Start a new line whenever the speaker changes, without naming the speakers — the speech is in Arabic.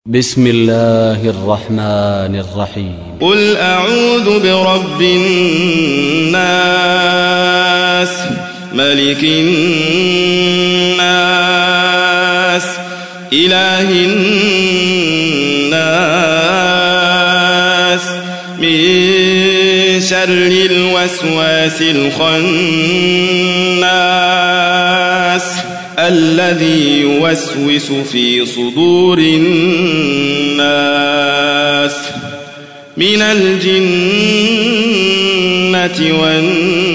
بسم الله الرحمن الرحيم.
قل أعوذ برب الناس ملك الناس إله الناس من شر الوسواس الخناس الذي يوسوس في صدور الناس من الجنة والناس.